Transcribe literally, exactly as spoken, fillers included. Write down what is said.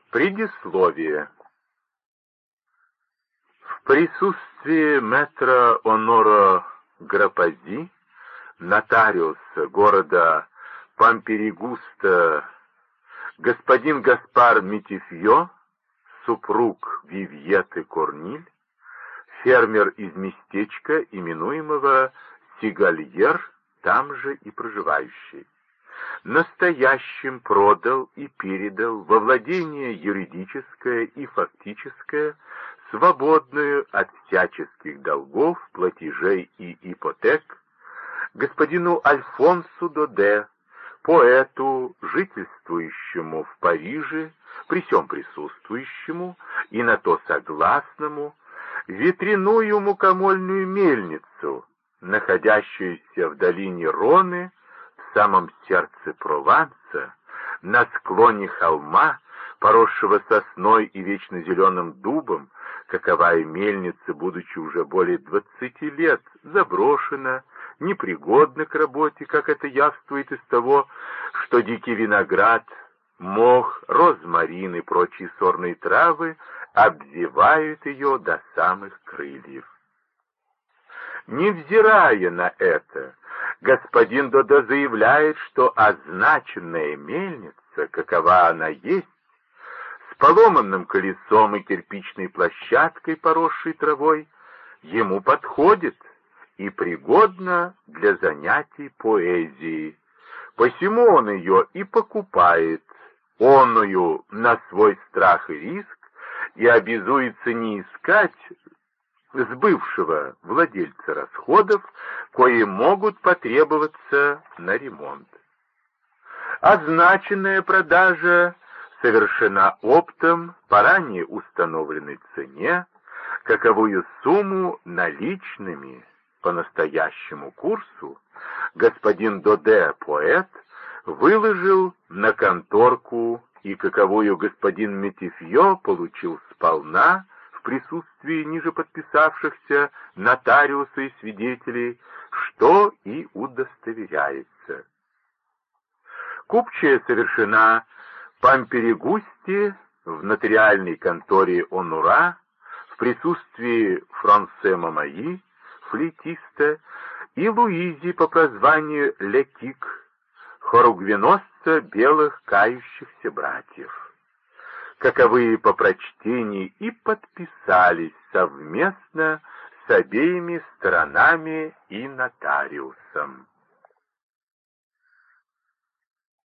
Предисловие. В присутствии мэтра Онора Грапази, нотариуса города Памперегуста, господин Гаспар Метифьё, супруг Вивьеты Корниль, фермер из местечка, именуемого Сигальер, там же и проживающий, настоящим продал и передал во владение юридическое и фактическое, свободную от всяческих долгов, платежей и ипотек, господину Альфонсу Доде, поэту, жительствующему в Париже, при сём присутствующему и на то согласному, ветряную мукомольную мельницу, находящуюся в долине Роны, в самом сердце Прованса, на склоне холма, поросшего сосной и вечно зеленым дубом, каковая мельница, будучи уже более двадцати лет, заброшена, непригодна к работе, как это явствует из того, что дикий виноград, мох, розмарин и прочие сорные травы обвивают ее до самых крыльев. Невзирая на это, господин Доде заявляет, что означенная мельница, какова она есть, с поломанным колесом и кирпичной площадкой, поросшей травой, ему подходит и пригодна для занятий поэзией. Посему он ее и покупает, оную на свой страх и риск, и обязуется не искать с бывшего владельца расходов, кои могут потребоваться на ремонт. Означенная продажа совершена оптом по ранее установленной цене, каковую сумму наличными по настоящему курсу господин Доде, поэт, выложил на конторку и каковую господин Метифьё получил сполна в присутствии ниже подписавшихся нотариуса и свидетелей, что и удостоверяется. Купчая совершена в Памперегусте в нотариальной конторе Онура в присутствии Франсе Мамаи, флейтиста, и Луизи по прозванию Лекик, хоругвеносца белых кающихся братьев, каковые по прочтении и подписались совместно с обеими сторонами и нотариусом.